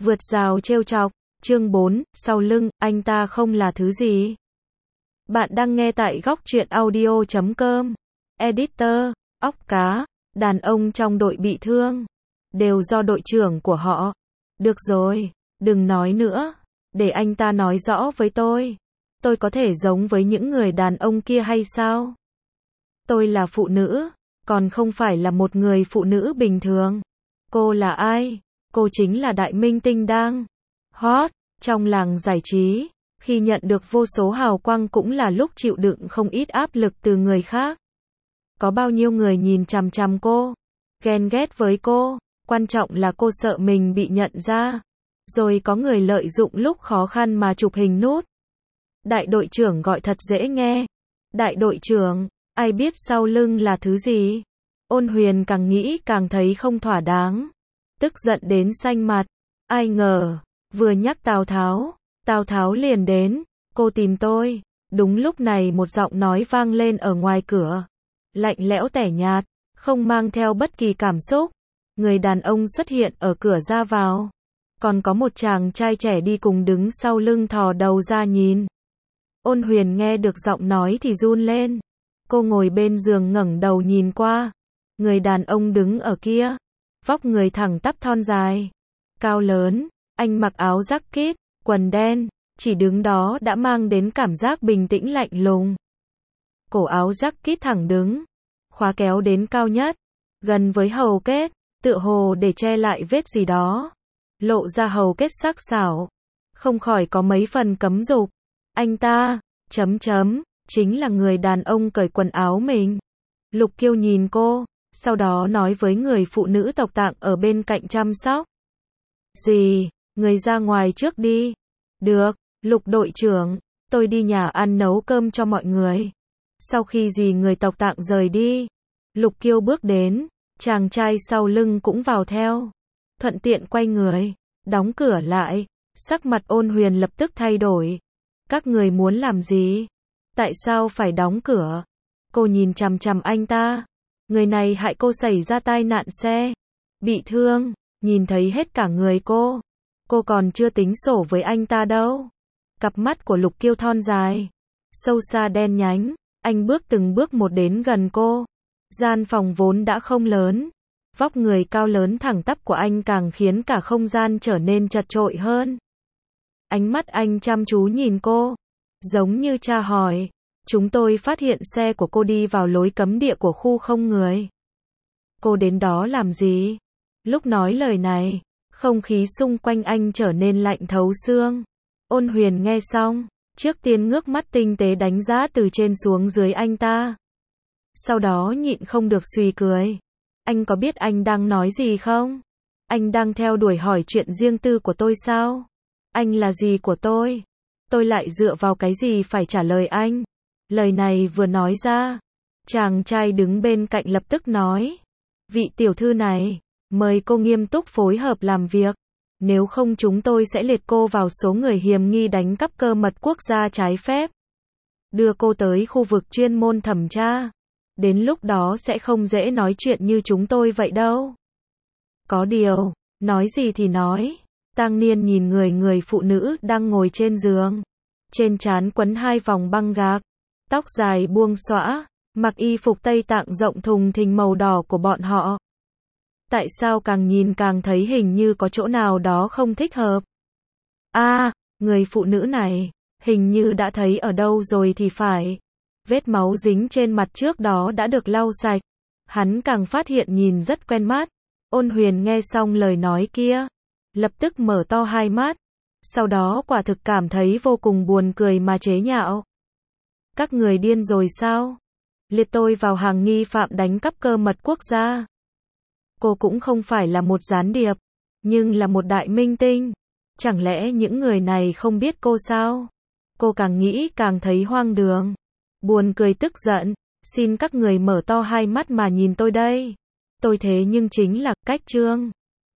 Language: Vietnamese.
Vượt rào trêu chọc, chương 4, sau lưng, anh ta không là thứ gì. Bạn đang nghe tại góc truyện audio.com. Editor, óc cá, đàn ông trong đội bị thương, đều do đội trưởng của họ. Được rồi, đừng nói nữa, để anh ta nói rõ với tôi. Tôi có thể giống với những người đàn ông kia hay sao? Tôi là phụ nữ, còn không phải là một người phụ nữ bình thường. Cô là ai? Cô chính là đại minh tinh đang hot trong làng giải trí, khi nhận được vô số hào quang cũng là lúc chịu đựng không ít áp lực từ người khác. Có bao nhiêu người nhìn chằm chằm cô, ghen ghét với cô, quan trọng là cô sợ mình bị nhận ra. Rồi có người lợi dụng lúc khó khăn mà chụp hình nút. Đại đội trưởng gọi thật dễ nghe. Đại đội trưởng, ai biết sau lưng là thứ gì? Ôn Huyền càng nghĩ càng thấy không thỏa đáng, tức giận đến xanh mặt. Ai ngờ, vừa nhắc Tào Tháo liền đến. Cô tìm tôi. Đúng lúc này một giọng nói vang lên ở ngoài cửa, lạnh lẽo tẻ nhạt, không mang theo bất kỳ cảm xúc. Người đàn ông xuất hiện ở cửa ra vào, còn có một chàng trai trẻ đi cùng đứng sau lưng thò đầu ra nhìn. Ôn Huyền nghe được giọng nói thì run lên. Cô ngồi bên giường ngẩng đầu nhìn qua. Người đàn ông đứng ở kia, vóc người thẳng tắp thon dài, cao lớn, anh mặc áo jacket, quần đen, chỉ đứng đó đã mang đến cảm giác bình tĩnh lạnh lùng. Cổ áo jacket thẳng đứng, khóa kéo đến cao nhất, gần với hầu kết, tựa hồ để che lại vết gì đó, lộ ra hầu kết sắc sảo, không khỏi có mấy phần cấm dục. Anh ta, chính là người đàn ông cởi quần áo mình. Lục Kiêu nhìn cô, sau đó nói với người phụ nữ tộc Tạng ở bên cạnh chăm sóc. Gì, người ra ngoài trước đi. Được, Lục đội trưởng, tôi đi nhà ăn nấu cơm cho mọi người. Sau khi người tộc Tạng rời đi, Lục Kiêu bước đến, chàng trai sau lưng cũng vào theo. Thuận tiện quay người, đóng cửa lại, sắc mặt Ôn Huyền lập tức thay đổi. Các người muốn làm gì? Tại sao phải đóng cửa? Cô nhìn chằm chằm anh ta. Người này hại cô xảy ra tai nạn xe, bị thương, nhìn thấy hết cả người cô. Cô còn chưa tính sổ với anh ta đâu. Cặp mắt của Lục Kiêu thon dài, sâu xa đen nhánh, anh bước từng bước một đến gần cô. Gian phòng vốn đã không lớn, vóc người cao lớn thẳng tắp của anh càng khiến cả không gian trở nên chật chội hơn. Ánh mắt anh chăm chú nhìn cô, giống như tra hỏi. Chúng tôi phát hiện xe của cô đi vào lối cấm địa của khu không người. Cô đến đó làm gì? Lúc nói lời này, không khí xung quanh anh trở nên lạnh thấu xương. Ôn Huyền nghe xong, trước tiên ngước mắt tinh tế đánh giá từ trên xuống dưới anh ta. Sau đó nhịn không được suy cười. Anh có biết anh đang nói gì không? Anh đang theo đuổi hỏi chuyện riêng tư của tôi sao? Anh là gì của tôi? Tôi lại dựa vào cái gì phải trả lời anh? Lời này vừa nói ra, chàng trai đứng bên cạnh lập tức nói. Vị tiểu thư này, mời cô nghiêm túc phối hợp làm việc. Nếu không chúng tôi sẽ liệt cô vào số người hiềm nghi đánh cắp cơ mật quốc gia trái phép. Đưa cô tới khu vực chuyên môn thẩm tra. Đến lúc đó sẽ không dễ nói chuyện như chúng tôi vậy đâu. Có điều, nói gì thì nói. Tang Niên nhìn người phụ nữ đang ngồi trên giường. Trên trán quấn 2 vòng băng gạc. Tóc dài buông xõa, mặc y phục Tây Tạng rộng thùng thình màu đỏ của bọn họ. Tại sao càng nhìn càng thấy hình như có chỗ nào đó không thích hợp? Người phụ nữ này, hình như đã thấy ở đâu rồi thì phải. Vết máu dính trên mặt trước đó đã được lau sạch. Hắn càng phát hiện nhìn rất quen mắt. Ôn Huyền nghe xong lời nói kia, lập tức mở to 2 mắt. Sau đó quả thực cảm thấy vô cùng buồn cười mà chế nhạo. Các người điên rồi sao? Liệt tôi vào hàng nghi phạm đánh cắp cơ mật quốc gia. Cô cũng không phải là một gián điệp, nhưng là một đại minh tinh. Chẳng lẽ những người này không biết cô sao? Cô càng nghĩ càng thấy hoang đường, buồn cười tức giận. Xin các người mở to 2 mắt mà nhìn tôi đây. Tôi thế nhưng chính là cách Trương